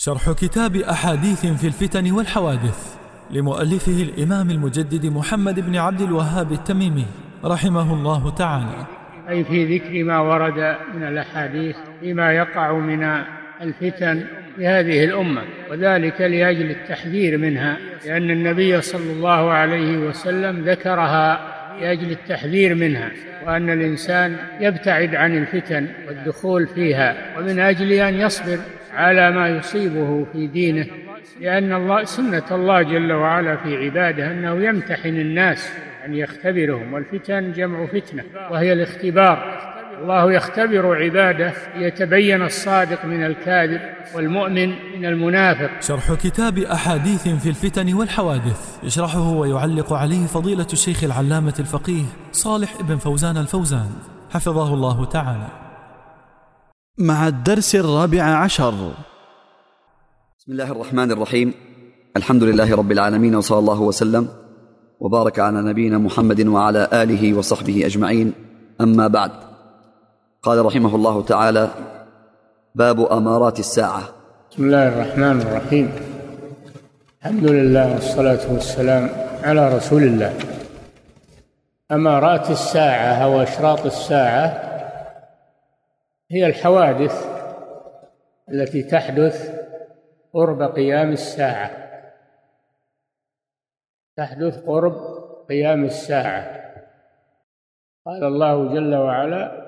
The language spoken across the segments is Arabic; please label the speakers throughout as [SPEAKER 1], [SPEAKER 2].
[SPEAKER 1] شرح كتاب أحاديث في الفتن والحوادث لمؤلفه الإمام المجدد محمد بن عبد الوهاب التميمي رحمه الله تعالى،
[SPEAKER 2] أي في ذكر ما ورد من الأحاديث فيما يقع من الفتن في هذه الأمة، وذلك لأجل التحذير منها، لأن النبي صلى الله عليه وسلم ذكرها لأجل التحذير منها، وأن الإنسان يبتعد عن الفتن والدخول فيها، ومن أجل أن يصبر على ما يصيبه في دينه، لأن سنة الله جل وعلا في عباده أنه يمتحن الناس أن يختبرهم، والفتن جمع فتنة وهي الاختبار. الله يختبر عباده ليتبين الصادق من الكاذب والمؤمن من المنافق.
[SPEAKER 1] شرح كتاب أحاديث في الفتن والحوادث يشرحه ويعلق عليه فضيلة الشيخ العلامة الفقيه صالح بن فوزان الفوزان حفظه الله تعالى.
[SPEAKER 3] مع الدرس 14.
[SPEAKER 4] بسم الله الرحمن الرحيم. الحمد لله رب العالمين، وصلى الله وسلم وبارك على نبينا محمد وعلى آله وصحبه أجمعين، أما بعد. قال رحمه الله تعالى: باب أمارات الساعة.
[SPEAKER 2] بسم الله الرحمن الرحيم. الحمد لله والصلاة والسلام على رسول الله. أمارات الساعة أو أشراط الساعة هي الحوادث التي تحدث قرب قيام الساعة، تحدث قرب قيام الساعة. قال الله جل وعلا: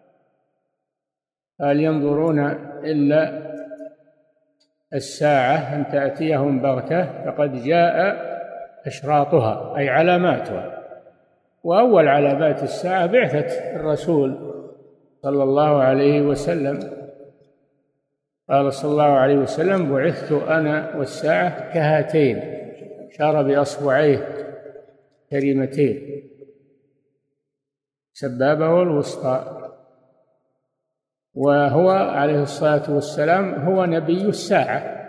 [SPEAKER 2] هل ينظرون إلا الساعة أن تأتيهم بغتة فقد جاء أشراطها، أي علاماتها. وأول علامات الساعة بعثة الرسول صلى الله عليه وسلم. قال صلى الله عليه وسلم: بعثت أنا والساعة كهاتين، أشار بأصبعيه كريمتين سبابة والوسطى. وهو عليه الصلاة والسلام هو نبي الساعة،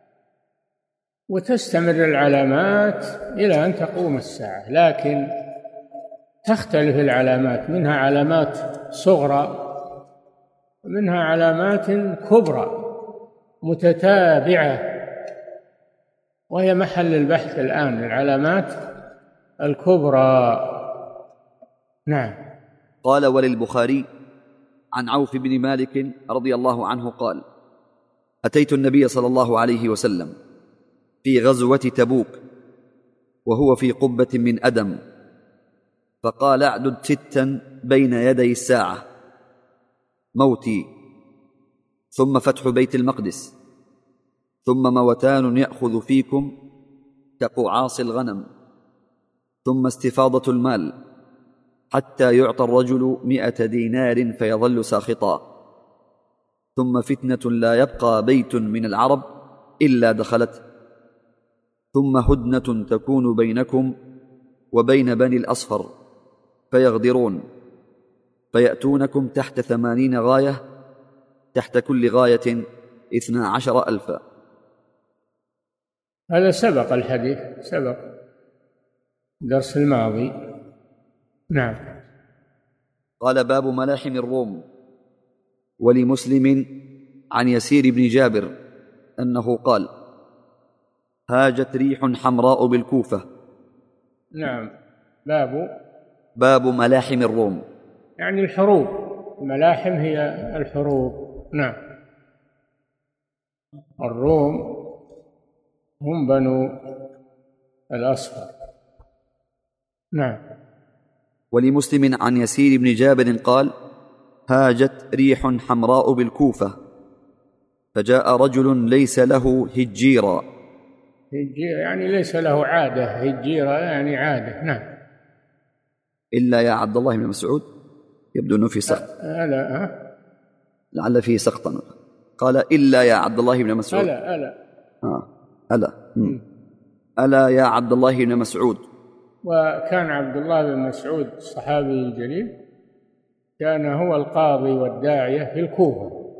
[SPEAKER 2] وتستمر العلامات إلى أن تقوم الساعة، لكن تختلف العلامات، منها علامات صغرى ومنها علامات كبرى متتابعة، وهي محل البحث الآن، العلامات الكبرى. نعم.
[SPEAKER 4] قال: وللبخاري عن عوف بن مالك رضي الله عنه قال: أتيت النبي صلى الله عليه وسلم في غزوة تبوك وهو في قبة من أدم، فقال: اعدد 6 بين يدي الساعة: موتي، ثم فتح بيت المقدس، ثم موتان يأخذ فيكم كقعاص الغنم، ثم استفاضة المال حتى يعطى الرجل 100 دينار فيظل ساخطا، ثم فتنة لا يبقى بيت من العرب إلا دخلته، ثم هدنة تكون بينكم وبين بني الأصفر فيغدرون، فيأتونكم تحت 80 غاية، تحت كل غاية 12,000.
[SPEAKER 2] هذا سبق الحديث، سبق الدرس الماضي. نعم.
[SPEAKER 4] قال: باب ملاحم الروم. ولمسلم عن يسير بن جابر أنه قال: هاجت ريح حمراء بالكوفة.
[SPEAKER 2] نعم. باب
[SPEAKER 4] ملاحم الروم،
[SPEAKER 2] يعني الحروب. الملاحم هي الحروب. نعم. الروم هم بنو الأصفر. نعم.
[SPEAKER 4] ولمسلم عن يسير بن جابر قال: هاجت ريح حمراء بالكوفة، فجاء رجل ليس له هجيرا.
[SPEAKER 2] يعني ليس له عادة، هجيرا يعني عادة. نعم.
[SPEAKER 4] إلا يا عبد الله بن مسعود، يبدو أنه في سقط. لعل فيه سقطا. قال: إلا يا عبد الله بن مسعود. ألا يا عبد الله بن مسعود.
[SPEAKER 2] وكان عبد الله بن مسعود الصحابي الجليل، كان هو القاضي والداعية في الكوفة،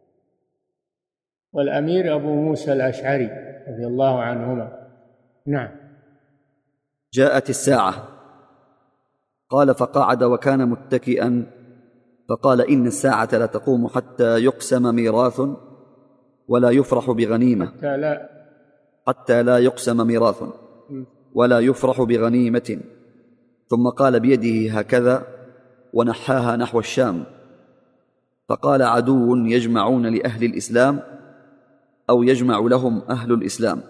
[SPEAKER 2] والأمير أبو موسى الأشعري رضي الله عنهما. نعم.
[SPEAKER 4] جاءت الساعة. قال: فقعد وكان متكئا، فقال: إن الساعة لا تقوم حتى يقسم ميراث ولا يفرح بغنيمة حتى لا يقسم ميراث ولا يفرح بغنيمة. ثم قال بيده هكذا ونحاها نحو الشام، فقال: عدو يجمعون لأهل الإسلام أو يجمع لهم أهل الإسلام.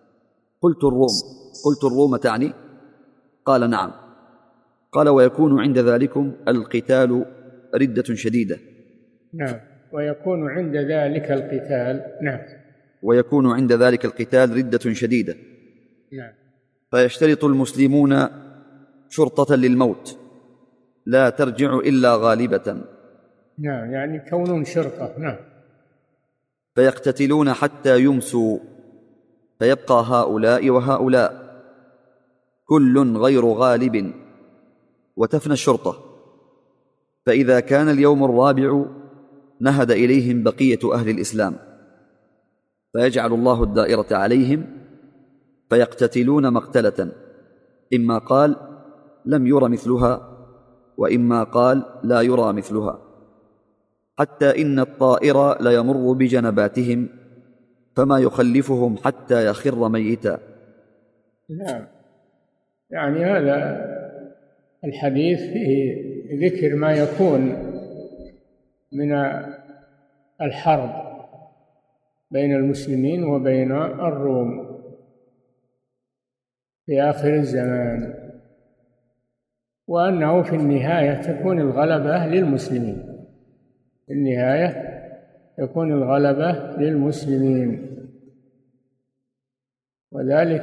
[SPEAKER 4] قلت الروم تعني؟ قال: نعم. قال: ويكون عند ذلكم القتال ردة شديدة.
[SPEAKER 2] نعم. ويكون عند ذلك القتال. نعم.
[SPEAKER 4] ويكون عند ذلك القتال ردة شديدة.
[SPEAKER 2] نعم.
[SPEAKER 4] فيشترط المسلمون شرطة للموت لا ترجع إلا غالبة.
[SPEAKER 2] نعم، يعني كونون شرطة. نعم.
[SPEAKER 4] فيقتتلون حتى يمسوا، فيبقى هؤلاء وهؤلاء كل غير غالب، وتفنى الشرطة. فإذا كان اليوم الرابع نهد إليهم بقية أهل الإسلام، فيجعل الله الدائرة عليهم فيقتتلون مقتلة، إما قال لم ير مثلها، وإما قال لا يرى مثلها، حتى إن الطائر ليمر بجنباتهم فما يخلفهم حتى يخر ميتا.
[SPEAKER 2] نعم. يعني هذا الحديث فيه ذكر ما يكون من الحرب بين المسلمين وبين الروم في آخر الزمان، وأنه في النهاية تكون الغلبة للمسلمين. في النهاية تكون الغلبة للمسلمين، وذلك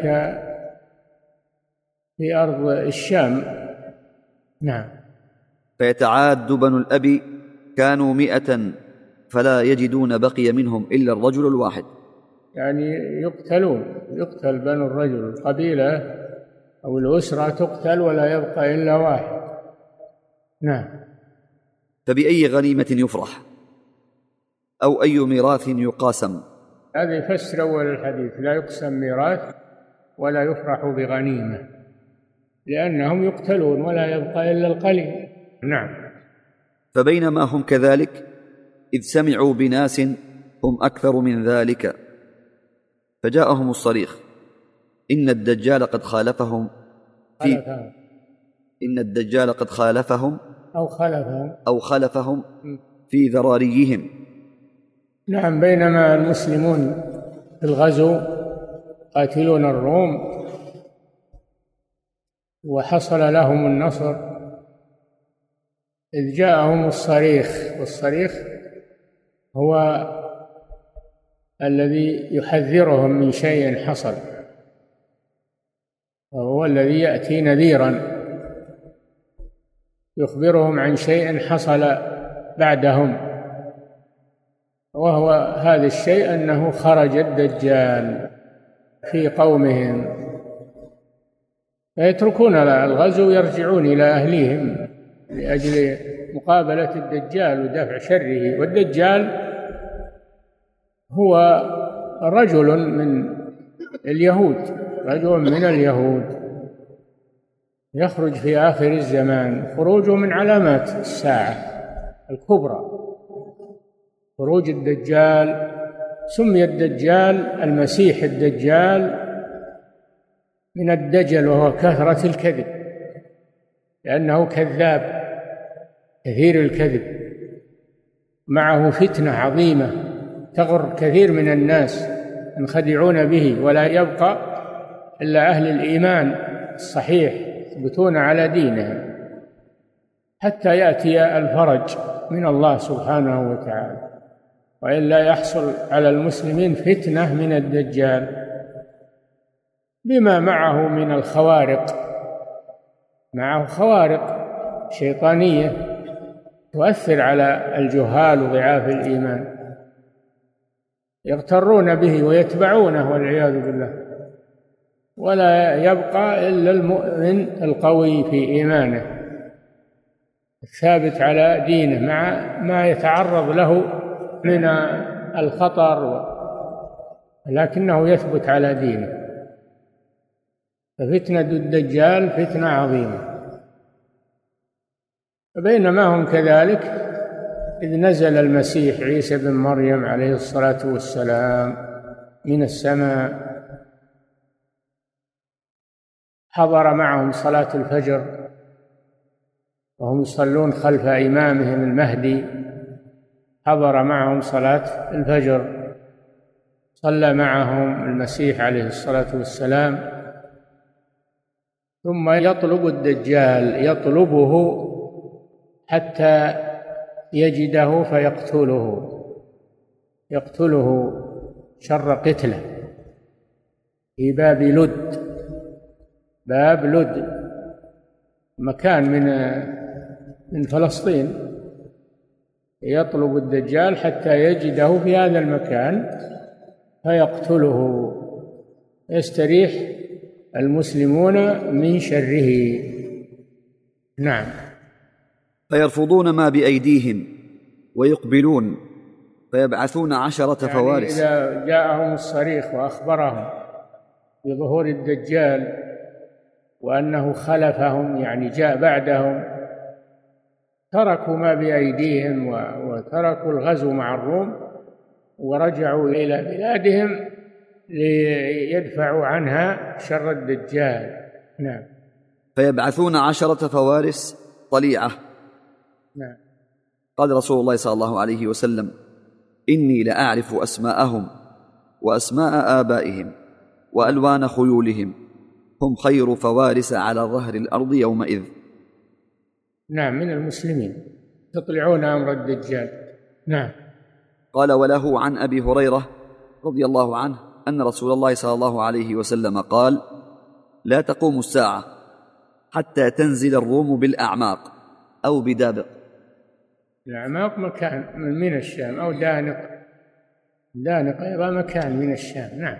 [SPEAKER 2] في أرض الشام. نعم.
[SPEAKER 4] فيتعاد بنو الأب، كانوا 100 فلا يجدون بقي منهم إلا الرجل الواحد.
[SPEAKER 2] يعني يقتل بنو الرجل، القبيلة أو الأسرة تقتل ولا يبقى إلا واحد. نعم.
[SPEAKER 4] فبأي غنيمة يفرح أو أي ميراث يقاسم؟
[SPEAKER 2] هذا يفسر أول الحديث: لا يقسم ميراث ولا يفرح بغنيمة، لأنهم يقتلون ولا يبقى إلا القليل. نعم.
[SPEAKER 4] فبينما هم كذلك إذ سمعوا بناس هم أكثر من ذلك، فجاءهم الصريخ: إن الدجال قد خالفهم أو خلفهم في ذراريهم.
[SPEAKER 2] نعم. بينما المسلمون في الغزو قاتلون الروم وحصل لهم النصر، إذ جاءهم الصريخ، والصريخ هو الذي يحذرهم من شيء حصل، وهو الذي يأتي نذيرا يخبرهم عن شيء حصل بعدهم، وهو هذا الشيء أنه خرج الدجال في قومهم، فيتركون الغزو ويرجعون إلى أهليهم لأجل مقابلة الدجال ودفع شره. والدجال هو رجل من اليهود يخرج في آخر الزمان. خروجه من علامات الساعة الكبرى، خروج الدجال. سمي الدجال المسيح الدجال من الدجل، وهو كثرة الكذب، لأنه كذاب كثير الكذب، معه فتنة عظيمة تغر كثير من الناس ينخدعون به، ولا يبقى إلا أهل الإيمان الصحيح يثبتون على دينهم حتى يأتي الفرج من الله سبحانه وتعالى، وإلا يحصل على المسلمين فتنة من الدجال بما معه من الخوارق. معه خوارق شيطانية تؤثر على الجهال وضعاف الإيمان، يغترون به ويتبعونه والعياذ بالله، ولا يبقى إلا المؤمن القوي في إيمانه الثابت على دينه مع ما يتعرض له من الخطر، لكنه يثبت على دينه. ففتنة الدجال فتنة عظيمة. فبينما هم كذلك إذ نزل المسيح عيسى بن مريم عليه الصلاة والسلام من السماء، حضر معهم صلاة الفجر وهم يصلون خلف إمامهم المهدي، حضر معهم صلاة الفجر، صلى معهم المسيح عليه الصلاة والسلام. ثم يطلب الدجال، يطلبه حتى يجده يقتله شر قتله في باب لد، مكان من فلسطين. يطلب الدجال حتى يجده في هذا المكان فيقتله، يستريح المسلمون من شره. نعم.
[SPEAKER 4] فيرفضون ما بأيديهم ويقبلون فيبعثون 10 فوارس.
[SPEAKER 2] إذا جاءهم الصريخ وأخبرهم بظهور الدجال وأنه خلفهم، يعني جاء بعدهم، تركوا ما بأيديهم وتركوا الغزو مع الروم ورجعوا إلى بلادهم ليدفعوا عنها شر الدجال. نعم.
[SPEAKER 4] فيبعثون 10 فوارس طليعة.
[SPEAKER 2] نعم.
[SPEAKER 4] قال رسول الله صلى الله عليه وسلم: إني لأعرف أسماءهم وأسماء آبائهم وألوان خيولهم، هم خير فوارس على ظهر الأرض يومئذ.
[SPEAKER 2] نعم، من المسلمين تطلعون أمر الدجال. نعم.
[SPEAKER 4] قال: وله عن أبي هريرة رضي الله عنه أن رسول الله صلى الله عليه وسلم قال: لا تقوم الساعة حتى تنزل الروم بالأعماق أو بدابق.
[SPEAKER 2] الأعماق مكان من الشام، أو دانق أيضا مكان من الشام. نعم.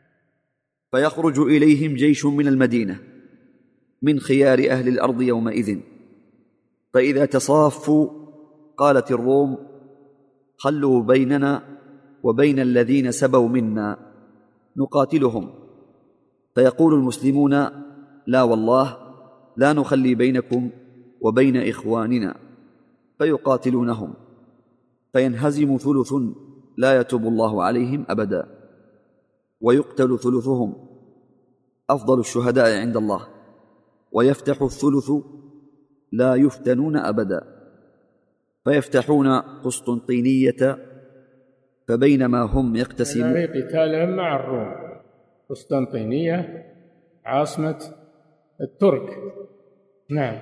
[SPEAKER 4] فيخرج إليهم جيش من المدينة من خيار أهل الأرض يومئذ، فإذا تصافوا قالت الروم: خلوا بيننا وبين الذين سبوا منا نقاتلهم. فيقول المسلمون: لا والله، لا نخلي بينكم وبين إخواننا. فيقاتلونهم فينهزم ثلث لا يتوب الله عليهم أبدا، ويقتل ثلثهم أفضل الشهداء عند الله، ويفتح الثلث لا يفتنون أبدا. فيفتحون قسطنطينية، فبينما هم يقتسمون
[SPEAKER 2] في قتالهم مع الروم. قسطنطينية عاصمة الترك. نعم.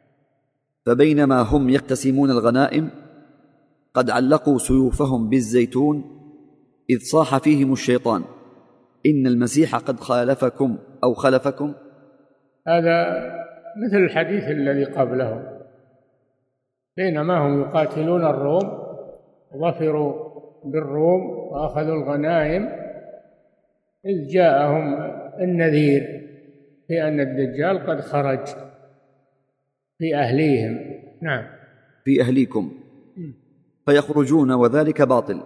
[SPEAKER 4] فبينما هم يقتسمون الغنائم قد علقوا سيوفهم بالزيتون، إذ صاح فيهم الشيطان: إن المسيح قد خالفكم أو خلفكم.
[SPEAKER 2] هذا مثل الحديث الذي قبله. بينما هم يقاتلون الروم، ظفروا بالروم وأخذوا الغنائم، إذ جاءهم النذير في أن الدجال قد خرج في أهليهم. نعم.
[SPEAKER 4] في أهليكم. فيخرجون وذلك باطل.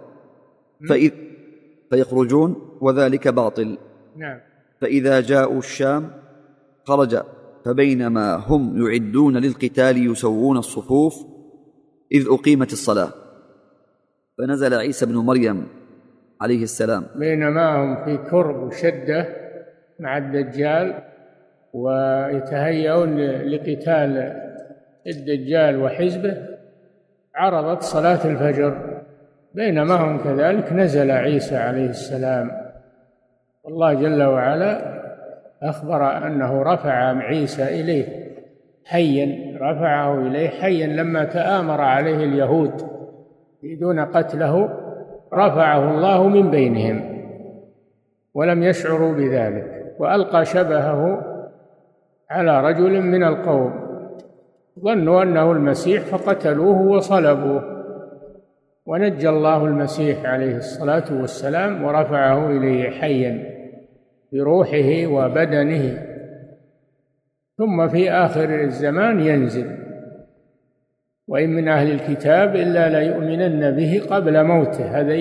[SPEAKER 4] فيخرجون وذلك باطل.
[SPEAKER 2] نعم.
[SPEAKER 4] فإذا جاءوا الشام خرج، فبينما هم يعدون للقتال يسوون الصفوف إذ أقيمت الصلاة، فنزل عيسى بن مريم عليه السلام.
[SPEAKER 2] بينما هم في كرب وشدة مع الدجال ويتهيئون لقتال الدجال وحزبه، عرضت صلاة الفجر. بينما هم كذلك نزل عيسى عليه السلام، والله جل وعلا أخبر أنه رفع عيسى إليه حيا، رفعه إليه حيا لما تآمر عليه اليهود يريدون قتله، رفعه الله من بينهم ولم يشعروا بذلك، وألقى شبهه على رجل من القوم، ظنوا أنه المسيح فقتلوه وصلبوه، ونجى الله المسيح عليه الصلاة والسلام ورفعه إليه حيا بروحه وبدنه. ثم في آخر الزمان ينزل: وإن من أهل الكتاب إلا ليؤمنن به قبل موته. هذا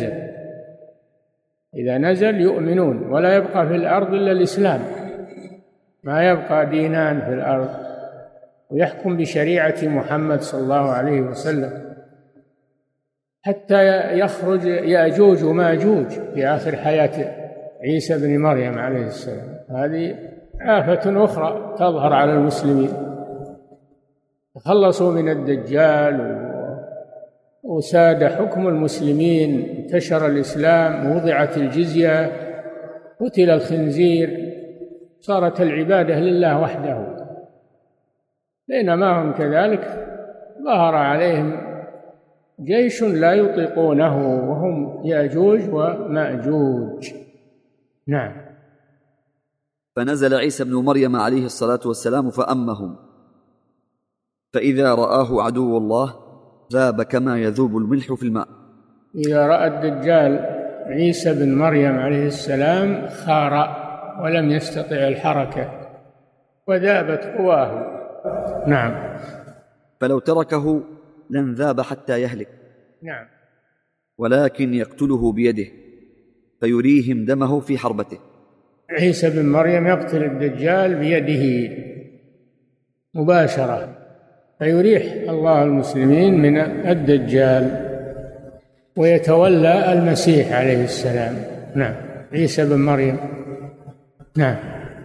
[SPEAKER 2] إذا نزل يؤمنون، ولا يبقى في الأرض إلا الإسلام، ما يبقى دينان في الأرض، ويحكم بشريعة محمد صلى الله عليه وسلم. حتى يخرج يأجوج وماجوج في آخر حياة عيسى بن مريم عليه السلام. هذه آفة أخرى تظهر على المسلمين. تخلصوا من الدجال وساد حكم المسلمين، انتشر الإسلام، وضعت الجزية، قتل الخنزير، صارت العبادة لله وحده. بينما هم كذلك ظهر عليهم جيش لا يطيقونه وهم يأجوج ومأجوج. نعم.
[SPEAKER 4] فنزل عيسى بن مريم عليه الصلاة والسلام فأمهم، فإذا رآه عدو الله ذاب كما يذوب الملح في الماء.
[SPEAKER 2] إذا رأى الدجال عيسى بن مريم عليه السلام خار ولم يستطع الحركة وذابت قواه. نعم.
[SPEAKER 4] فلو تركه لانذاب حتى يهلك.
[SPEAKER 2] نعم.
[SPEAKER 4] ولكن يقتله بيده فيريهم دمه في حربته.
[SPEAKER 2] عيسى بن مريم يقتل الدجال بيده مباشرة، فيريح الله المسلمين من الدجال ويتولى المسيح عليه السلام. نعم. عيسى بن مريم. نعم.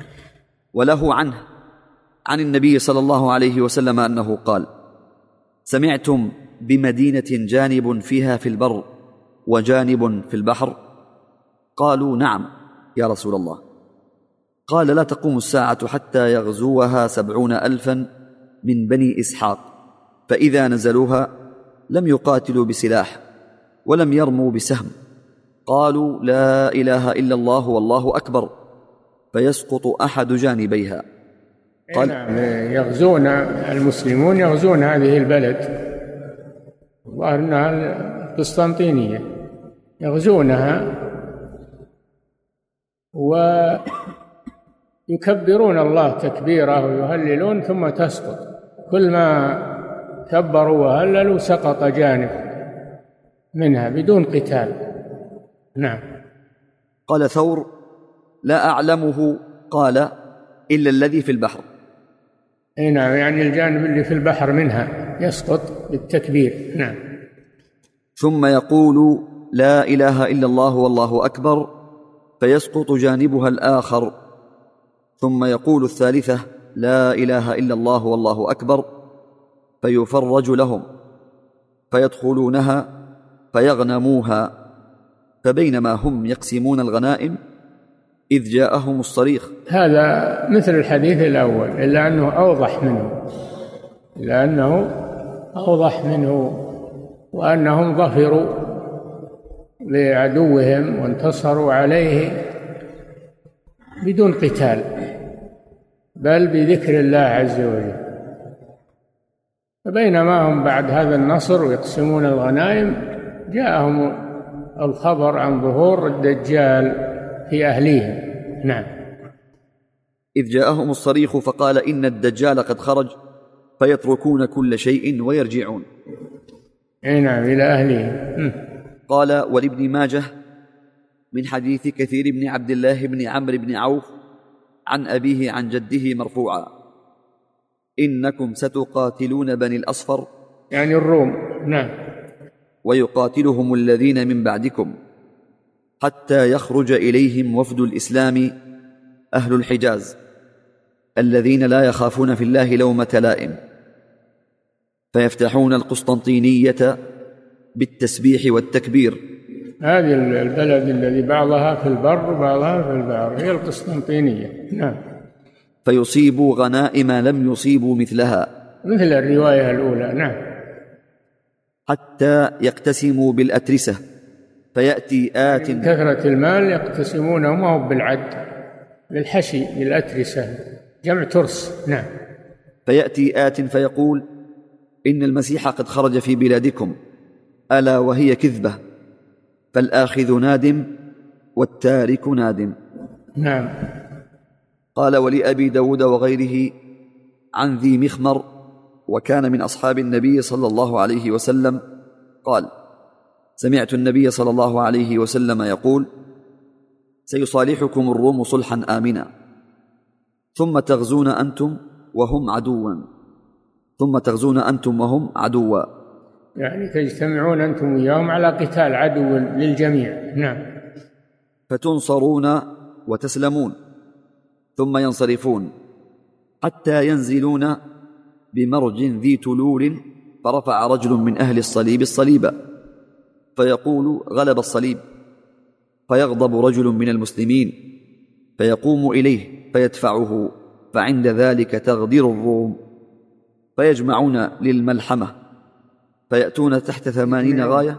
[SPEAKER 4] وله عنه عن النبي صلى الله عليه وسلم أنه قال: سمعتم بمدينة جانب فيها في البر وجانب في البحر؟ قالوا: نعم يا رسول الله. قال: لا تقوم الساعة حتى يغزوها 70,000 من بني إسحاق، فإذا نزلوها لم يقاتلوا بسلاح ولم يرموا بسهم، قالوا: لا إله إلا الله والله أكبر، فيسقط أحد جانبيها.
[SPEAKER 2] قال: يغزون المسلمون، يغزون هذه البلد وأنها القسطنطينية، يغزونها ويكبرون الله تكبيره ويهللون ثم تسقط. كل ما كبروا وهللوا سقط جانب منها بدون قتال. نعم.
[SPEAKER 4] قال ثور: لا أعلمه قال إلا الذي في البحر.
[SPEAKER 2] نعم، يعني الجانب اللي في البحر منها يسقط بالتكبير. نعم.
[SPEAKER 4] ثم يقول: لا إله إلا الله والله أكبر، فيسقط جانبها الآخر. ثم يقول الثالثة: لا إله إلا الله والله أكبر، فيفرج لهم فيدخلونها فيغنموها. فبينما هم يقسمون الغنائم إذ جاءهم الصريخ.
[SPEAKER 2] هذا مثل الحديث الأول إلا أنه أوضح منه وأنهم ظفروا لعدوهم وانتصروا عليه بدون قتال بل بذكر الله عز وجل. فبينما هم بعد هذا النصر ويقسمون الغنائم جاءهم الخبر عن ظهور الدجال في أهليهم. نعم.
[SPEAKER 4] إذ جاءهم الصريخ فقال: إن الدجال قد خرج، فيتركون كل شيء ويرجعون.
[SPEAKER 2] نعم، إلى أهليهم.
[SPEAKER 4] قال: ولابن ماجه من حديث كثير بن عبد الله بن عمرو بن عوف عن أبيه عن جده مرفوعا: إنكم ستقاتلون بني الأصفر،
[SPEAKER 2] يعني الروم. نعم.
[SPEAKER 4] ويقاتلهم الذين من بعدكم حتى يخرج إليهم وفد الإسلام أهل الحجاز الذين لا يخافون في الله لومة لائم، فيفتحون القسطنطينية بالتسبيح والتكبير.
[SPEAKER 2] هذه البلد الذي بعضها في البر وبعضها في البحر هي القسطنطينية. نعم.
[SPEAKER 4] فيصيبوا غنائم لم يصيبوا مثلها،
[SPEAKER 2] مثل الرواية الأولى. نعم.
[SPEAKER 4] حتى يقتسموا بالأترسة، فيأتي آت.
[SPEAKER 2] كثرة المال يقتسمونه ما هو بالعد، بالحشي، بالأترسة، جمع ترس. نعم.
[SPEAKER 4] فيأتي آت فيقول: إن المسيح قد خرج في بلادكم، ألا وهي كذبة، فالآخذ نادم والتارك نادم.
[SPEAKER 2] نعم.
[SPEAKER 4] قال: ولأبي داود وغيره عن ذي مخمر وكان من أصحاب النبي صلى الله عليه وسلم قال: سمعت النبي صلى الله عليه وسلم يقول: سيصالحكم الروم صلحا آمنا، ثم تغزون أنتم وهم عدوا،
[SPEAKER 2] يعني تجتمعون أنتم وياهم على قتال عدو للجميع. نعم.
[SPEAKER 4] فتنصرون وتسلمون ثم ينصرفون حتى ينزلون بمرج ذي تلول، فرفع رجل من أهل الصليب الصليب فيقول غلب الصليب، فيغضب رجل من المسلمين فيقوم إليه فيدفعه، فعند ذلك تغدر الروم فيجمعون للملحمة فيأتون تحت 80 غاية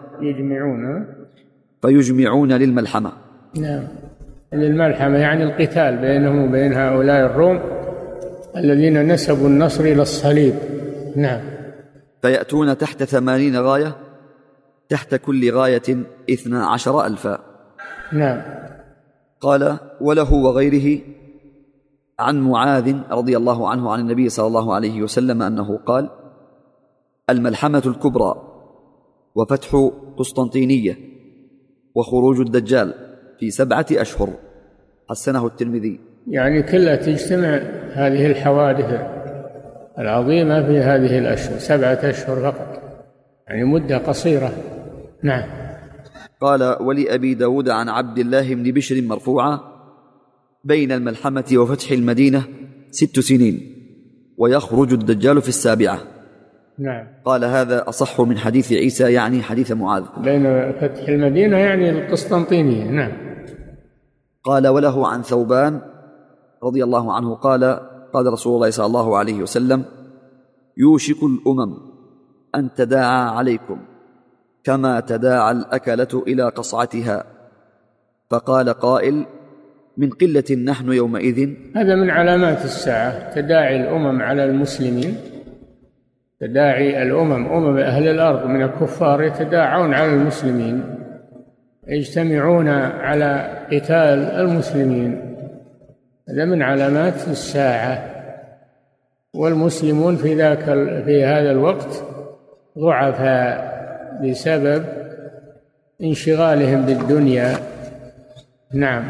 [SPEAKER 4] فيجمعون للملحمة.
[SPEAKER 2] نعم، للملحمة يعني القتال بينهم وبين هؤلاء الروم الذين نسبوا النصر إلى الصليب. نعم.
[SPEAKER 4] فيأتون تحت 80 غاية، تحت كل غاية 12,000.
[SPEAKER 2] نعم.
[SPEAKER 4] قال وله وغيره عن معاذ رضي الله عنه عن النبي صلى الله عليه وسلم أنه قال: الملحمة الكبرى وفتح قسطنطينية وخروج الدجال في 7 أشهر. حسنه الترمذي.
[SPEAKER 2] يعني كلها تجتمع هذه الحوادث العظيمة في هذه الأشهر، 7 أشهر فقط، يعني مدة قصيرة. نعم.
[SPEAKER 4] قال ولأبي داود عن عبد الله بن بشر مرفوعا: بين الملحمة وفتح المدينة 6 سنين ويخرج الدجال في 7.
[SPEAKER 2] نعم.
[SPEAKER 4] قال هذا أصح من حديث عيسى، يعني حديث معاذ.
[SPEAKER 2] بين فتح المدينة يعني القسطنطينية. نعم.
[SPEAKER 4] قال وله عن ثوبان رضي الله عنه قال: قال رسول الله صلى الله عليه وسلم: يوشك الأمم أن تداعى عليكم كما تداعى الأكلة إلى قصعتها. فقال قائل: من قلة نحن يومئذ.
[SPEAKER 2] هذا من علامات الساعة، تداعي الأمم على المسلمين، تداعي أمم أهل الأرض من الكفار يتداعون على المسلمين، يجتمعون على قتال المسلمين. هذا من علامات الساعة. والمسلمون في هذا الوقت ضعفاء بسبب انشغالهم بالدنيا. نعم.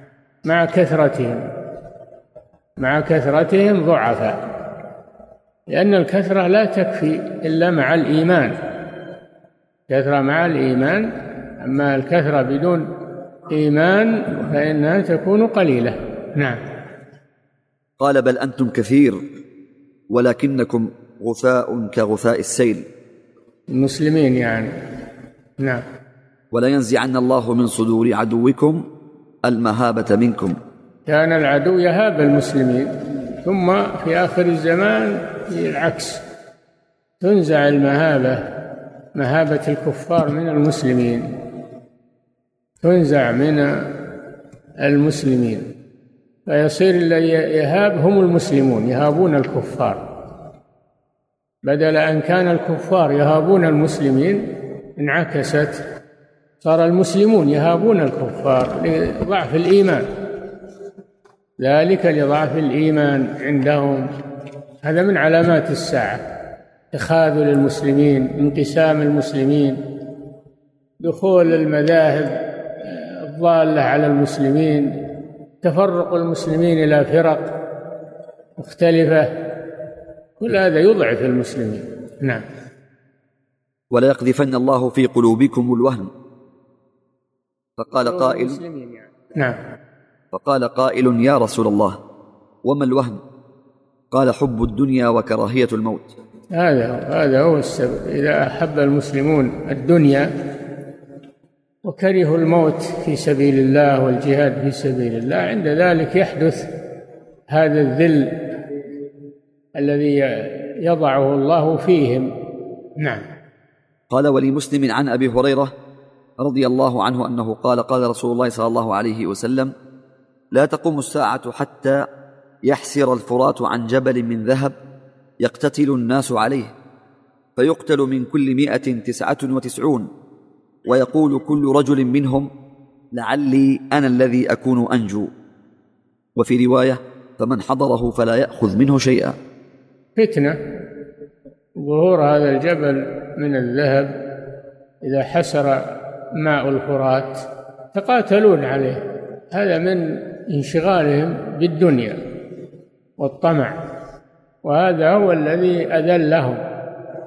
[SPEAKER 2] مع كثرتهم ضعفاء، لأن الكثرة لا تكفي إلا مع الإيمان. كثرة مع الإيمان، أما الكثرة بدون إيمان فإنها تكون قليلة. نعم.
[SPEAKER 4] قال بل أنتم كثير ولكنكم غثاء كغثاء السيل.
[SPEAKER 2] المسلمين يعني. نعم.
[SPEAKER 4] ولا ينزعن الله من صدور عدوكم المهابة منكم.
[SPEAKER 2] كان العدو يهاب المسلمين، ثم في آخر الزمان العكس، تنزع مهابة الكفار من المسلمين، تنزع من المسلمين، فيصير الذي يهاب هم المسلمون، يهابون الكفار. بدل أن كان الكفار يهابون المسلمين انعكست، صار المسلمون يهابون الكفار لضعف الإيمان، ذلك لضعف الإيمان عندهم. هذا من علامات الساعة، تخاذل المسلمين، انقسام المسلمين، دخول المذاهب الضالة على المسلمين، تفرق المسلمين إلى فرق مختلفة، كل هذا يضعف المسلمين. نعم.
[SPEAKER 4] ولا يقذفن الله في قلوبكم الوهن. فقال قائل:
[SPEAKER 2] نعم.
[SPEAKER 4] فقال قائل: يا رسول الله وما الوهن؟ قال: حب الدنيا وكراهية الموت.
[SPEAKER 2] هذا هو السبب. إذا أحب المسلمون الدنيا وكرهوا الموت في سبيل الله والجهاد في سبيل الله، عند ذلك يحدث هذا الذل الذي يضعه الله فيهم. نعم.
[SPEAKER 4] قال ولمسلم عن أبي هريرة رضي الله عنه أنه قال: قال رسول الله صلى الله عليه وسلم: لا تقوم الساعة حتى يحسر الفرات عن جبل من ذهب يقتتل الناس عليه، فيقتل من كل 199، ويقول كل رجل منهم: لعلي أنا الذي أكون أنجو. وفي رواية: فمن حضره فلا يأخذ منه شيئا.
[SPEAKER 2] فتنة ظهور هذا الجبل من الذهب، إذا حسر ماء الفرات تقاتلون عليه، هذا من انشغالهم بالدنيا والطمع، وهذا هو الذي أذلهم.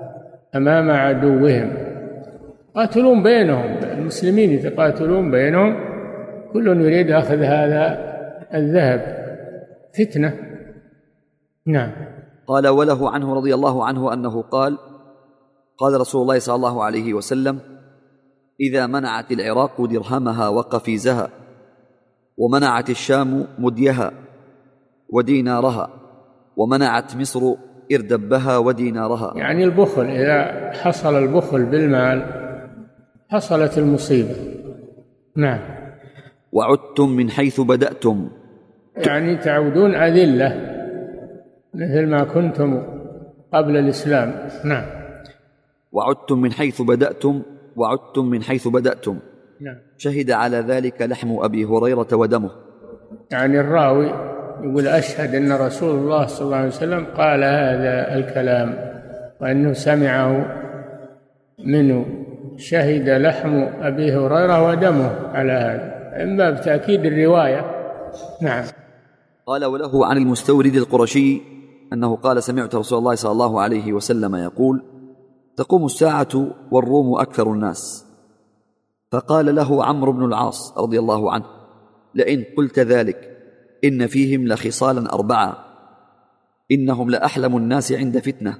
[SPEAKER 2] أمام عدوهم، قاتلون بينهم، المسلمين يتقاتلون بينهم، كل يريد أخذ هذا الذهب، فتنة. نعم.
[SPEAKER 4] قال وله عنه رضي الله عنه أنه قال قال رسول الله صلى الله عليه وسلم: إذا منعت العراق درهمها وقفيزها، ومنعت الشام مديها ودينارها، ومنعت مصر إردبها ودينارها.
[SPEAKER 2] يعني البخل، إذا حصل البخل بالمال حصلت المصيبة. نعم.
[SPEAKER 4] وعدتم من حيث بدأتم،
[SPEAKER 2] يعني تعودون أذلة مثل ما كنتم قبل الإسلام. نعم.
[SPEAKER 4] وعدتم من حيث بدأتم، وعدتم من حيث بدأتم.
[SPEAKER 2] نعم.
[SPEAKER 4] شهد على ذلك لحم أبي هريرة ودمه.
[SPEAKER 2] يعني الراوي يقول: أشهد أن رسول الله صلى الله عليه وسلم قال هذا الكلام وأنه سمعه منه. شهد لحم أبي هريرة ودمه على هذا، إما بتأكيد الرواية. نعم.
[SPEAKER 4] قال وله عن المستورد القرشي أنه قال: سمعت رسول الله صلى الله عليه وسلم يقول: تقوم الساعة والروم أكثر الناس. فقال له عمرو بن العاص رضي الله عنه: لئن قلت ذلك إن فيهم لخصالا 4: إنهم لأحلم الناس عند فتنة،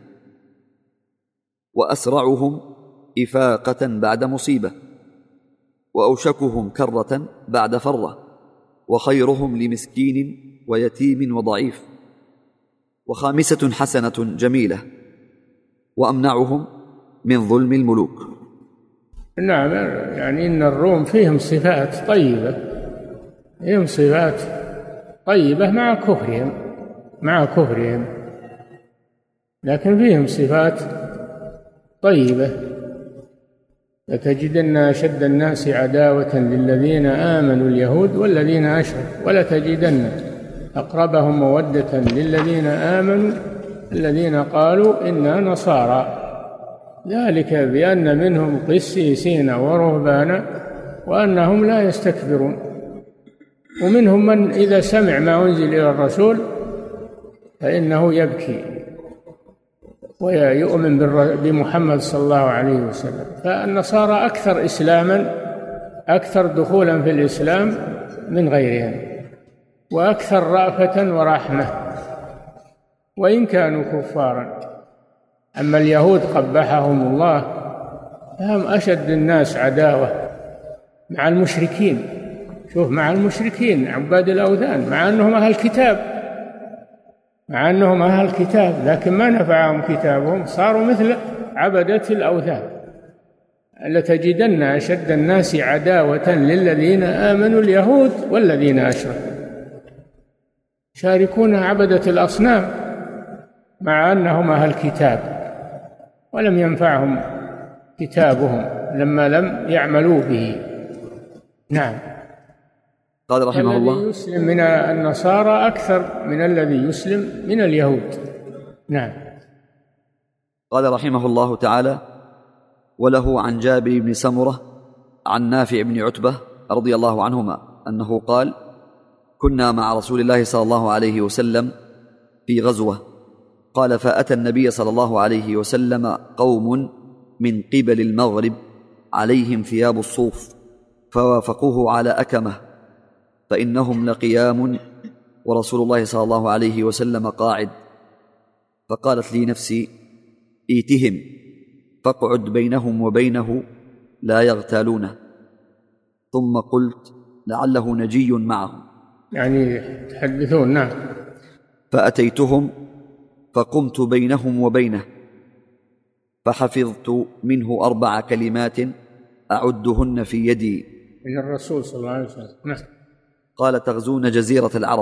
[SPEAKER 4] وأسرعهم إفاقة بعد مصيبة، وأوشكهم كرة بعد فرة، وخيرهم لمسكين ويتيم وضعيف، وخامسة حسنة جميلة، وأمنعهم من ظلم الملوك.
[SPEAKER 2] نعم. يعني إن الروم فيهم صفات طيبة، فيهم صفات طيبة مع كفرهم، لكن فيهم صفات طيبة. لتجدن أشد الناس عداوة للذين آمنوا اليهود والذين أشركوا، ولتجدن أقربهم مودة للذين آمنوا الذين قالوا إنا نصارى، ذلك بأن منهم قسيسين ورهبانا وأنهم لا يستكبرون. ومنهم من إذا سمع ما أنزل إلى الرسول فإنه يبكي ويؤمن بمحمد صلى الله عليه وسلم. فالنصارى أكثر إسلاما، أكثر دخولا في الإسلام من غيرهم، وأكثر رأفة ورحمة وإن كانوا كفارا. أما اليهود قبحهم الله فهم أشد الناس عداوة مع المشركين. شوف، مع المشركين عباد الأوثان، مع أنهم أهل كتاب، لكن ما نفعهم كتابهم، صاروا مثل عبدة الأوثان. لتجدن أشد الناس عداوة للذين آمنوا اليهود والذين أشركوا، يشاركون عبدة الأصنام مع أنهم أهل كتاب، ولم ينفعهم كتابهم لما لم يعملوا به. نعم.
[SPEAKER 4] قال رحمه الله:
[SPEAKER 2] الذي يسلم من النصارى أكثر من الذي يسلم من اليهود. نعم.
[SPEAKER 4] قال رحمه الله تعالى: وله عن جابر بن سمرة عن نافع بن عتبة رضي الله عنهما أنه قال: كنا مع رسول الله صلى الله عليه وسلم في غزوة، قال: فأتى النبي صلى الله عليه وسلم قوم من قبل المغرب عليهم ثياب الصوف، فوافقوه على أكمه، فإنهم لقيام ورسول الله صلى الله عليه وسلم قاعد. فقالت لي نفسي: ائتهم فاقعد بينهم وبينه لا يغتالونه. ثم قلت: لعله نجي معهم،
[SPEAKER 2] يعني تحدثون. نعم.
[SPEAKER 4] فأتيتهم فقمت بينهم وبينه، فحفظت منه 4 كلمات أعدهن في يدي
[SPEAKER 2] من الرسول صلى الله عليه وسلم. نعم.
[SPEAKER 4] قال: تغزون جزيرة العرب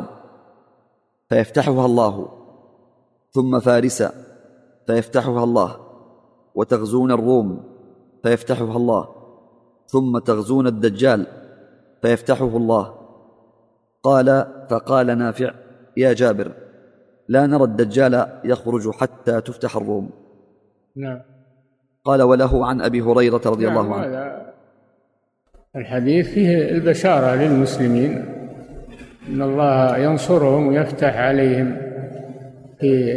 [SPEAKER 4] فيفتحها الله، ثم فارس فيفتحها الله، وتغزون الروم فيفتحها الله، ثم تغزون الدجال فيفتحه الله. قال: فقال نافع: يا جابر، لا نرى الدجال يخرج حتى تفتح الروم.
[SPEAKER 2] نعم.
[SPEAKER 4] قال وله عن أبي هريرة رضي الله عنه:
[SPEAKER 2] هذا الحديث فيه البشارة للمسلمين أن الله ينصرهم ويفتح عليهم في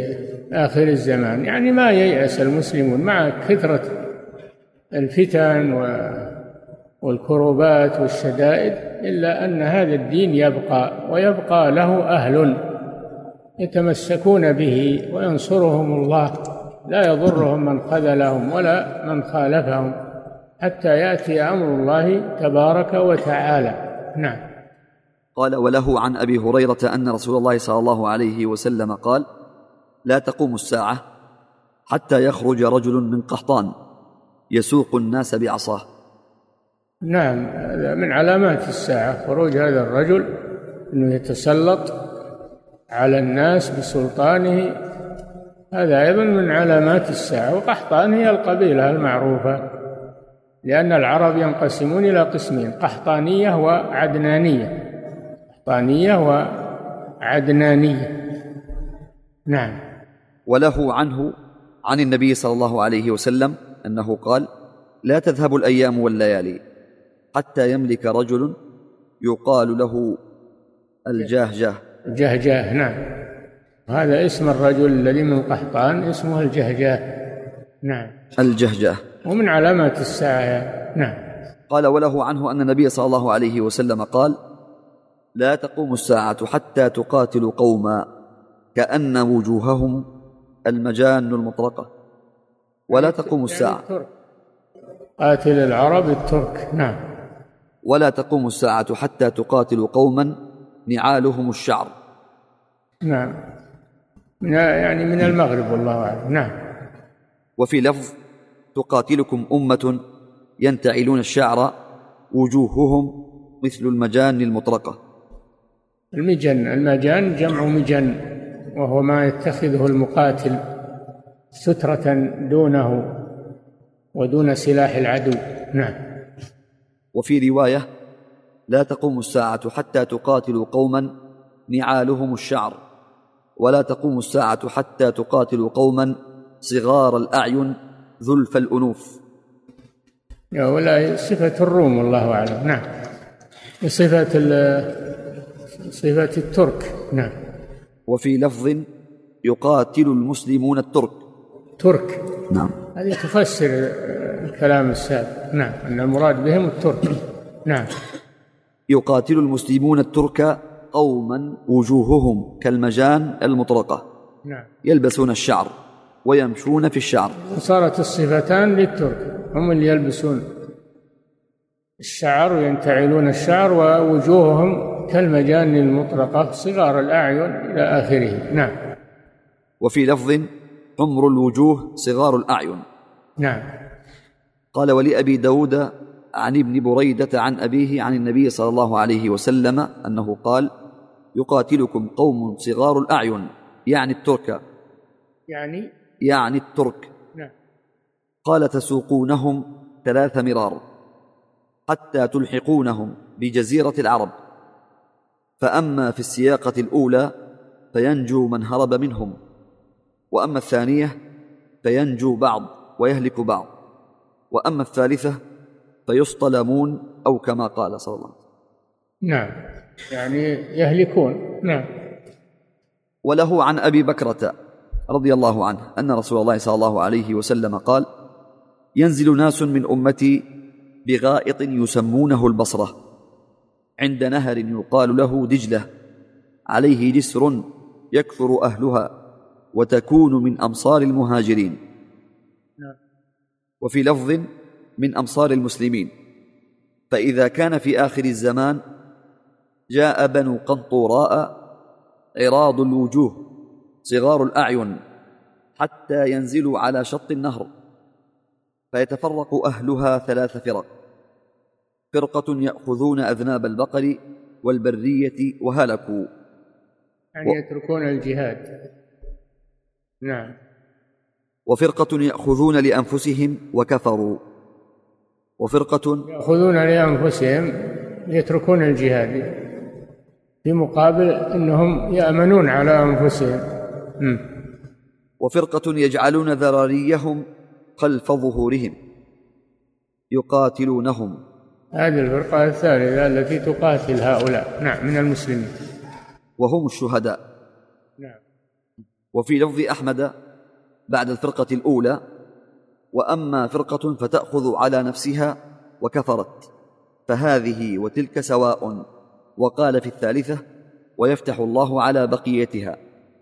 [SPEAKER 2] آخر الزمان، يعني ما ييأس المسلمون مع كثرة الفتن والكروبات والشدائد، إلا أن هذا الدين يبقى، ويبقى له أهل يتمسكون به وينصرهم الله، لا يضرهم من خذلهم ولا من خالفهم حتى يأتي أمر الله تبارك وتعالى. نعم.
[SPEAKER 4] قال: وله عن أبي هريرة أن رسول الله صلى الله عليه وسلم قال: لا تقوم الساعة حتى يخرج رجل من قحطان يسوق الناس بعصاه.
[SPEAKER 2] نعم، هذا من علامات الساعة، خروج هذا الرجل، أنه يتسلط على الناس بسلطانه، هذا أيضا من علامات الساعة. وقحطان هي القبيلة المعروفة، لأن العرب ينقسمون إلى قسمين: قحطانية وعدنانية. قحطانية وعدنانية. نعم.
[SPEAKER 4] وله عنه عن النبي صلى الله عليه وسلم أنه قال: لا تذهب الأيام والليالي حتى يملك رجل يقال له الجهجه.
[SPEAKER 2] الجهجاه، نعم، هذا اسم الرجل الذي من قحطان، اسمه الجهجاه. نعم،
[SPEAKER 4] الجهجاه،
[SPEAKER 2] ومن علامات الساعة. نعم.
[SPEAKER 4] قال: وله عنه أن النبي صلى الله عليه وسلم قال: لا تقوم الساعة حتى تقاتل قوما كأن وجوههم المجان المطرقة، ولا تقوم الساعة.
[SPEAKER 2] قاتل العرب الترك. نعم.
[SPEAKER 4] ولا تقوم الساعة حتى تقاتل قوما نعالهم الشعر.
[SPEAKER 2] نعم، يعني من المغرب والله أعلم. نعم.
[SPEAKER 4] وفي لفظ: تقاتلكم أمة ينتعلون الشعر وجوههم مثل المجان المطرقة.
[SPEAKER 2] المجان جمع مجن، وهو ما يتخذه المقاتل سترة دونه ودون سلاح العدو. نعم.
[SPEAKER 4] وفي رواية: لا تقوم الساعة حتى تقاتل قوما نعالهم الشعر، ولا تقوم الساعة حتى تقاتل قوما صغار الأعين ذلف الأنوف.
[SPEAKER 2] ولا صفة الروم والله أعلم. نعم. صفة الترك. نعم.
[SPEAKER 4] وفي لفظ: يقاتل المسلمون الترك.
[SPEAKER 2] ترك.
[SPEAKER 4] نعم.
[SPEAKER 2] هذه تفسر الكلام السابق. نعم، أن المراد بهم الترك. نعم.
[SPEAKER 4] يقاتل المسلمون الترك قوما وجوههم كالمجان المطرقة.
[SPEAKER 2] نعم. يلبسون
[SPEAKER 4] الشعر ويمشون في الشعر.
[SPEAKER 2] صارت الصفتان للترك، هم اللي يلبسون الشعر وينتعلون الشعر، ووجوههم كالمجان المطرقة صغار الأعين إلى آخره. نعم.
[SPEAKER 4] وفي لفظ: حمر الوجوه صغار الأعين.
[SPEAKER 2] نعم.
[SPEAKER 4] قال: ولأبي داود عن ابن بريدة عن أبيه عن النبي صلى الله عليه وسلم أنه قال: يقاتلكم قوم صغار الأعين، يعني الترك، يعني الترك.
[SPEAKER 2] نعم.
[SPEAKER 4] قال: تسوقونهم 3 مرار حتى تلحقونهم بجزيرة العرب، فأما في السياقة الأولى فينجو من هرب منهم، وأما الثانية فينجو بعض ويهلك بعض، وأما الثالثة فيصطلمون، أو كما قال صلى الله عليه وسلم.
[SPEAKER 2] نعم، يعني يهلكون. نعم.
[SPEAKER 4] وله عن أبي بكرة رضي الله عنه أن رسول الله صلى الله عليه وسلم قال: ينزل ناس من أمتي بغائط يسمونه البصرة عند نهر يقال له دجلة، عليه جسر يكثر أهلها، وتكون من أمصار المهاجرين. وفي لفظ: من أمصار المسلمين. فإذا كان في آخر الزمان جاء بنو قنطوراء عراض الوجوه صغار الأعين حتى ينزلوا على شط النهر، فيتفرق أهلها 3 فرق: فرقة يأخذون أذناب البقر والبرية وهلكوا،
[SPEAKER 2] يعني يتركون الجهاد. نعم.
[SPEAKER 4] وفرقة يأخذون لأنفسهم وكفروا، وفرقة
[SPEAKER 2] يأخذون لأنفسهم يتركون الجهاد، في مقابل أنهم يأمنون على أنفسهم.
[SPEAKER 4] وفرقة يجعلون ذراريهم خلف ظهورهم يقاتلونهم.
[SPEAKER 2] هذه الفرقة الثالثة التي تقاتل هؤلاء. نعم، من المسلمين،
[SPEAKER 4] وهم الشهداء.
[SPEAKER 2] نعم.
[SPEAKER 4] وفي لفظ أحمد بعد الفرقة الأولى: وأما فرقة فتأخذ على نفسها وكفرت فهذه وتلك سواء. وقال في الثالثة: ويفتح الله على بقيتها.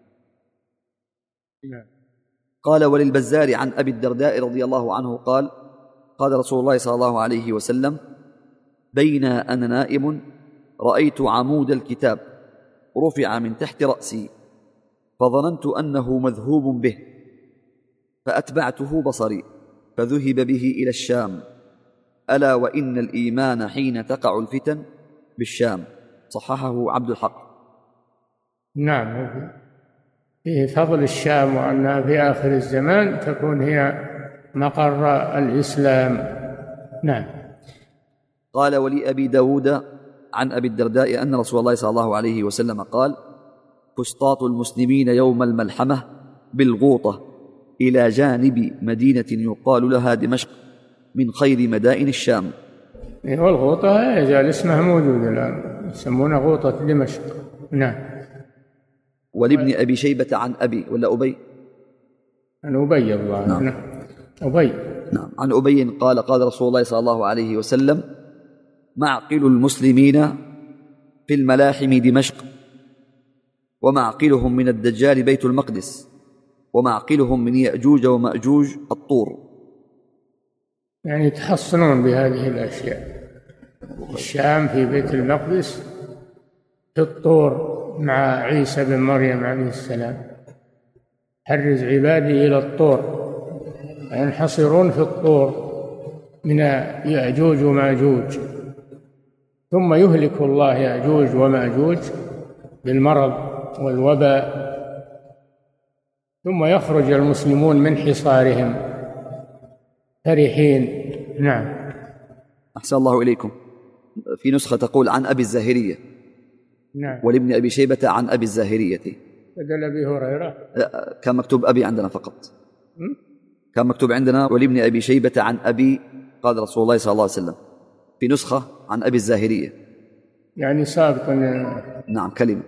[SPEAKER 4] قال: وللبزار عن أبي الدرداء رضي الله عنه قال: قال رسول الله صلى الله عليه وسلم: بين أنا نائم رأيت عمود الكتاب رفع من تحت رأسي فظننت أنه مذهوب به فأتبعته بصري فذهب به إلى الشام. ألا وإن الإيمان حين تقع الفتن بالشام. صححه عبد الحق.
[SPEAKER 2] نعم، فيه فضل الشام، وأنها في آخر الزمان تكون هي مقر الإسلام. نعم.
[SPEAKER 4] قال: ولأبي داود عن أبي الدرداء أن رسول الله صلى الله عليه وسلم قال: فسطاط المسلمين يوم الملحمة بالغوطة إلى جانب مدينة يقال لها دمشق من خير مدائن الشام.
[SPEAKER 2] والغوطة يزال اسمها موجود الآن، يسمونها غوطة دمشق. نعم.
[SPEAKER 4] ولابن أبي شيبة عن أبي ولا أبي؟
[SPEAKER 2] عن أبي الله. نعم. أبي.
[SPEAKER 4] نعم. عن أبي قال: قال رسول الله صلى الله عليه وسلم: معقل المسلمين في الملاحم دمشق، ومعقلهم من الدجال بيت المقدس، ومعقلهم من يأجوج ومأجوج الطور.
[SPEAKER 2] يعني يتحصنون بهذه الأشياء. الشام في بيت المقدس، في الطور مع عيسى بن مريم عليه السلام: حرز عبادي إلى الطور، ينحصرون في الطور من يأجوج ومأجوج، ثم يهلك الله يأجوج ومأجوج بالمرض والوباء، ثم يخرج المسلمون من حصارهم فرحين. نعم.
[SPEAKER 4] أحسن الله إليكم. في نسخة تقول عن أبي الزاهرية.
[SPEAKER 2] نعم.
[SPEAKER 4] ولابن أبي شيبة عن أبي الزاهرية.
[SPEAKER 2] بدل أبي هريرة.
[SPEAKER 4] كان مكتوب أبي عندنا فقط. كان مكتوب عندنا ولابن أبي شيبة عن أبي قال رسول الله صلى الله عليه وسلم. في نسخة عن أبي الزاهرية،
[SPEAKER 2] يعني سابقا.
[SPEAKER 4] نعم، كلمة.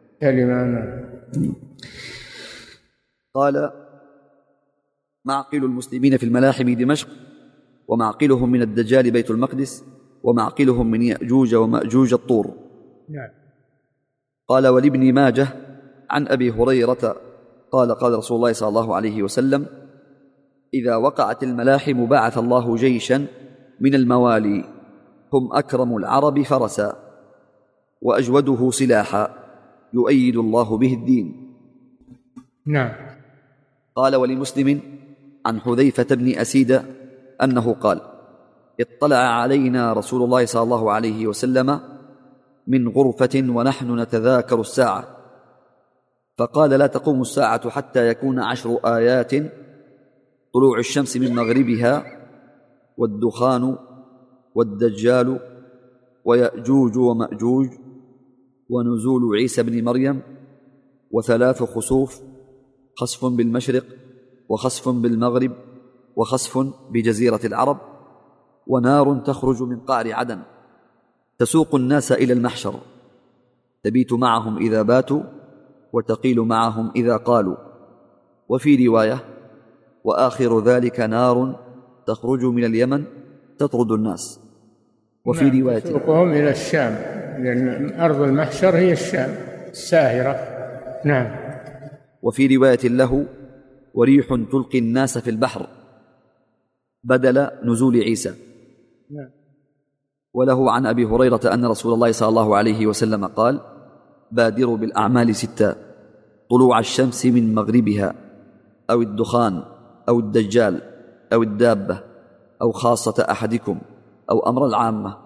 [SPEAKER 4] قال: معقل المسلمين في الملاحم دمشق، ومعقلهم من الدجال بيت المقدس، ومعقلهم من يأجوج ومأجوج الطور.
[SPEAKER 2] نعم.
[SPEAKER 4] قال: ولابن ماجه عن أبي هريرة قال: قال رسول الله صلى الله عليه وسلم: إذا وقعت الملاحم بعث الله جيشا من الموالي هم أكرم العرب فرسا وأجوده سلاحا يؤيد الله به الدين.
[SPEAKER 2] نعم.
[SPEAKER 4] قال: ولمسلم عن حذيفة بن أسيد أنه قال: اطلع علينا رسول الله صلى الله عليه وسلم من غرفة ونحن نتذاكر الساعة، فقال: لا تقوم الساعة حتى يكون 10 آيات: طلوع الشمس من مغربها، والدخان، والدجال، ويأجوج ومأجوج، ونزول عيسى بن مريم، وثلاث خسوف: خسف بالمشرق، وخسف بالمغرب، وخسف بجزيرة العرب، ونار تخرج من قعر عدن تسوق الناس إلى المحشر، تبيت معهم إذا باتوا وتقيل معهم إذا قالوا. وفي رواية: وآخر ذلك نار تخرج من اليمن تطرد الناس. وفي رواية:
[SPEAKER 2] تسوقهم إلى الشام، لأن أرض المحشر هي الشام الساهرة. نعم.
[SPEAKER 4] وفي رواية له: وريح تلقي الناس في البحر بدل نزول عيسى.
[SPEAKER 2] نعم.
[SPEAKER 4] وله عن أبي هريرة أن رسول الله صلى الله عليه وسلم قال: بادروا بالأعمال 6: طلوع الشمس من مغربها، أو الدخان، أو الدجال، أو الدابة، أو خاصة أحدكم، أو أمر العامة.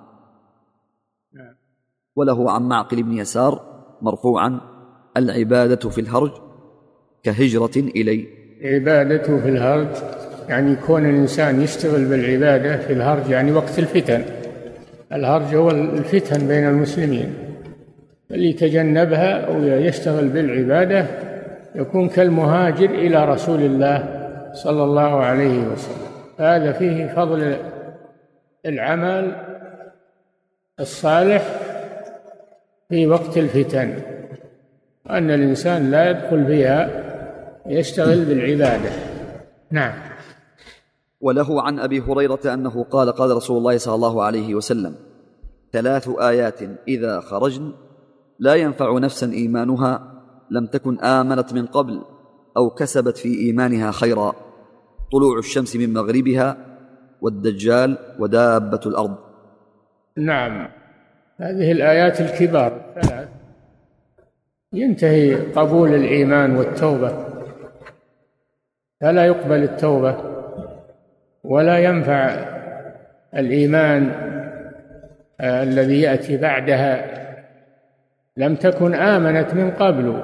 [SPEAKER 4] وله عن معقل بن يسار مرفوعا: العبادة في الهرج كهجرة إلي.
[SPEAKER 2] عبادته في الهرج يعني يكون الإنسان يشتغل بالعبادة في الهرج، يعني وقت الفتن. الهرج هو الفتن بين المسلمين، اللي يتجنبها أو يشتغل بالعبادة يكون كالمهاجر إلى رسول الله صلى الله عليه وسلم. هذا فيه فضل العمل الصالح في وقت الفتن، أن الإنسان لا يدخل فيها يشتغل بالعبادة. نعم.
[SPEAKER 4] وله عن أبي هريرة أنه قال قال رسول الله صلى الله عليه وسلم: 3 آيات إذا خرجن لا ينفع نفسا إيمانها لم تكن آمنت من قبل أو كسبت في إيمانها خيرا: طلوع الشمس من مغربها، والدجال، ودابة الأرض.
[SPEAKER 2] نعم، هذه الآيات الكبار 3 ينتهي قبول الإيمان والتوبة، فلا يقبل التوبة ولا ينفع الإيمان الذي يأتي بعدها لم تكن آمنت من قبل.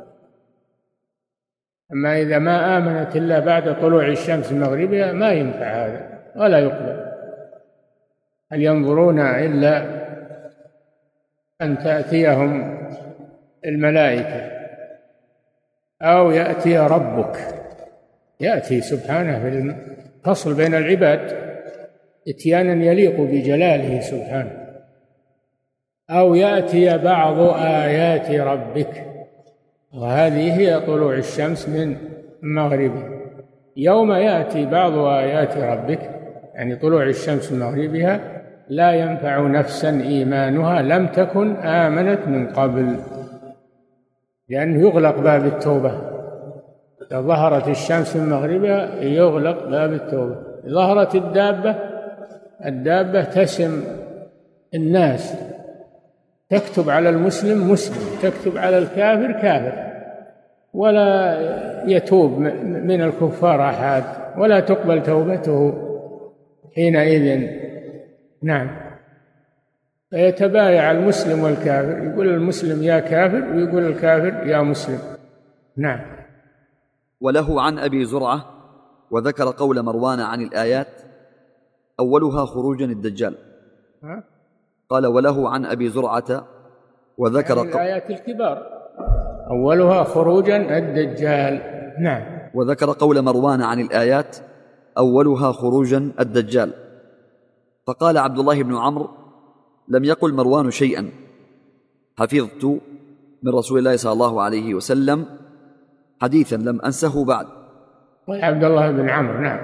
[SPEAKER 2] أما إذا ما آمنت إلا بعد طلوع الشمس من مغربها ما ينفع هذا ولا يقبل. هل ينظرون إلا أن تأتيهم الملائكة أو يأتي ربك، يأتي سبحانه في الفصل بين العباد إتيانا يليق بجلاله سبحانه، أو يأتي بعض آيات ربك، وهذه هي طلوع الشمس من مغربها. يوم يأتي بعض آيات ربك يعني طلوع الشمس من مغربها لا ينفع نفسا إيمانها لم تكن آمنت من قبل، لأنه يغلق باب التوبة. إذا ظهرت الشمس من مغربها يغلق باب التوبة. ظهرت الدابة تسم الناس، تكتب على المسلم مسلم، تكتب على الكافر كافر، ولا يتوب من الكفار أحد ولا تقبل توبته حينئذ. نعم، فيتبايع المسلم والكافر، يقول المسلم يا كافر ويقول الكافر يا مسلم. نعم.
[SPEAKER 4] وله عن أبي زرعة وذكر قول مروان عن الآيات: أولها خروجا الدجال. قال: وله عن أبي زرعة وذكر
[SPEAKER 2] يعني الآيات الكبار أولها خروجا الدجال. نعم.
[SPEAKER 4] وذكر قول مروان عن الآيات: أولها خروجا الدجال. فقال عبد الله بن عمرو: لم يقل مروان شيئا، حفظت من رسول الله صلى الله عليه وسلم حديثا لم أنسه بعد.
[SPEAKER 2] عبد الله بن عمرو. نعم.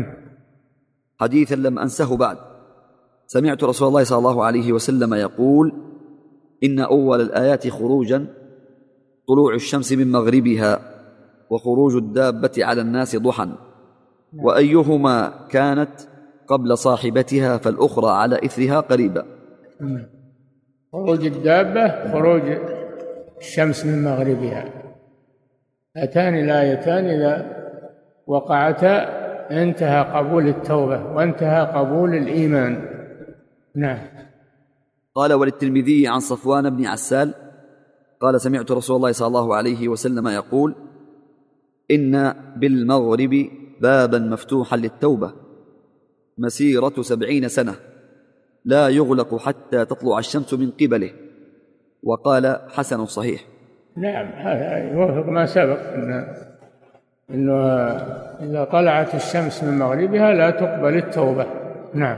[SPEAKER 4] حديثا لم أنسه بعد، سمعت رسول الله صلى الله عليه وسلم يقول: إن أول الآيات خروجا طلوع الشمس من مغربها، وخروج الدابة على الناس ضحى، وأيهما كانت قبل صاحبتها فالأخرى على إثرها قريبا.
[SPEAKER 2] خروج الدابة، خروج الشمس من مغربها، هاتان الآيتان إذا وقعتا انتهى قبول التوبة وانتهى قبول الإيمان. نعم.
[SPEAKER 4] قال: وللترمذي عن صفوان بن عسال قال: سمعت رسول الله صلى الله عليه وسلم يقول: إن بالمغرب بابا مفتوحا للتوبة مسيرة 70 سنة لا يغلق حتى تطلع الشمس من قبله. وقال: حسن صحيح.
[SPEAKER 2] نعم، هذا يوافق ما سبق إنه إذا طلعت الشمس من مغربها لا تقبل التوبة. نعم.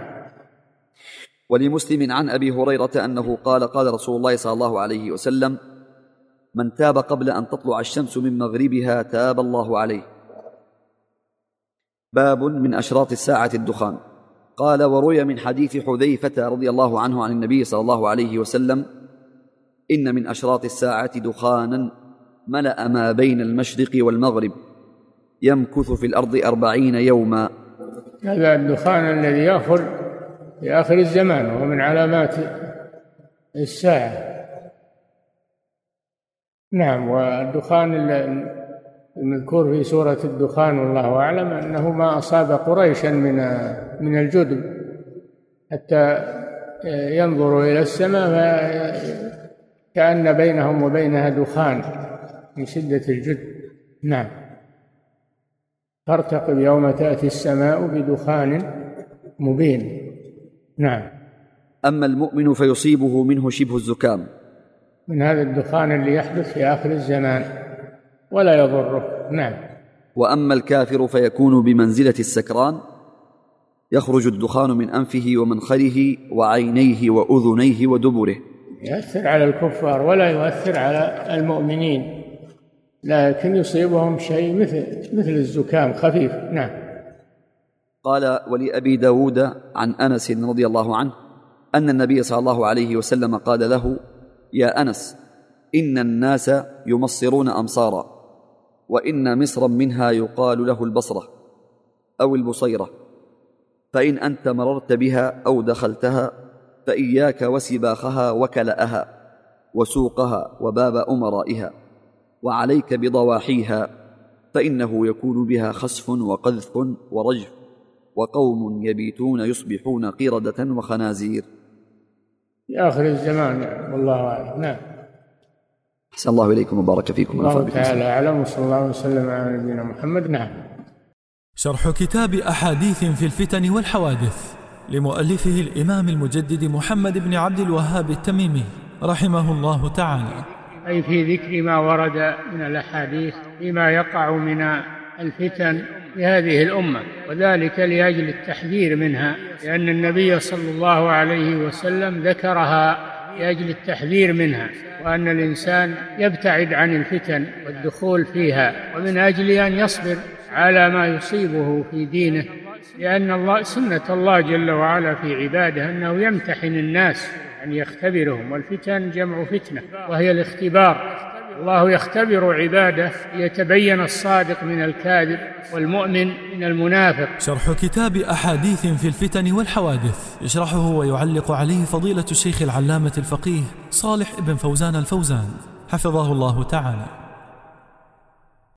[SPEAKER 4] ولمسلم عن أبي هريرة أنه قال: قال رسول الله صلى الله عليه وسلم: من تاب قبل أن تطلع الشمس من مغربها تاب الله عليه. باب من أشراط الساعة الدخان. قال: وروي من حديث حذيفة رضي الله عنه عن النبي صلى الله عليه وسلم: إن من أشراط الساعة دخانا ملأ ما بين المشرق والمغرب يمكث في الأرض 40 يوما.
[SPEAKER 2] هذا الدخان الذي يأخذ في آخر الزمان وهو من علامات الساعة. نعم. والدخان المذكور في سورة الدخان والله أعلم أنه ما أصاب قريشا من الجدب حتى ينظروا إلى السماء كأن بينهم وبينها دخان من شدة الجدب. نعم. فارتقب يوم تأتي السماء بدخان مبين. نعم.
[SPEAKER 4] أما المؤمن فيصيبه منه شبه الزكام،
[SPEAKER 2] من هذا الدخان اللي يحدث في آخر الزمان ولا يضره. نعم.
[SPEAKER 4] وأما الكافر فيكون بمنزلة السكران، يخرج الدخان من أنفه ومنخره وعينيه وأذنيه ودبره.
[SPEAKER 2] يؤثر على الكفار ولا يؤثر على المؤمنين، لكن يصيبهم شيء مثل الزكام خفيف. نعم.
[SPEAKER 4] قال: ولأبي داود عن أنس رضي الله عنه أن النبي صلى الله عليه وسلم قال له: يا أنس، إن الناس يمصرون أمصارا، وإن مصرا منها يقال له البصرة أو البصيرة، فإن أنت مررت بها أو دخلتها فإياك وسباخها وكلأها وسوقها وباب أمرائها، وعليك بضواحيها، فإنه يكون بها خسف وقذف ورجف، وقوم يبيتون يصبحون قردة وخنازير.
[SPEAKER 2] في آخر الزمان. والله أعلم. نعم.
[SPEAKER 4] أحسن الله إليكم وبارك فيكم.
[SPEAKER 2] الله تعالى أعلم، وصلى الله وسلم على نبينا محمد. نعم.
[SPEAKER 1] شرح كتاب أحاديث في الفتن والحوادث لمؤلفه الإمام المجدد محمد بن عبد الوهاب التميمي رحمه الله تعالى،
[SPEAKER 2] أي في ذكر ما ورد من الأحاديث فيما يقع من الفتن في هذه الأمة، وذلك لأجل التحذير منها، لأن النبي صلى الله عليه وسلم ذكرها لأجل التحذير منها، وأن الإنسان يبتعد عن الفتن والدخول فيها، ومن أجل أن يصبر على ما يصيبه في دينه، لأن سنة الله جل وعلا في عباده أنه يمتحن الناس، أن يختبرهم، والفتن جمع فتنة وهي الاختبار. الله يختبر عباده ليتبين الصادق من الكاذب والمؤمن من المنافق.
[SPEAKER 1] شرح كتاب أحاديث في الفتن والحوادث يشرحه ويعلق عليه فضيلة الشيخ العلامة الفقيه صالح بن فوزان الفوزان حفظه الله تعالى.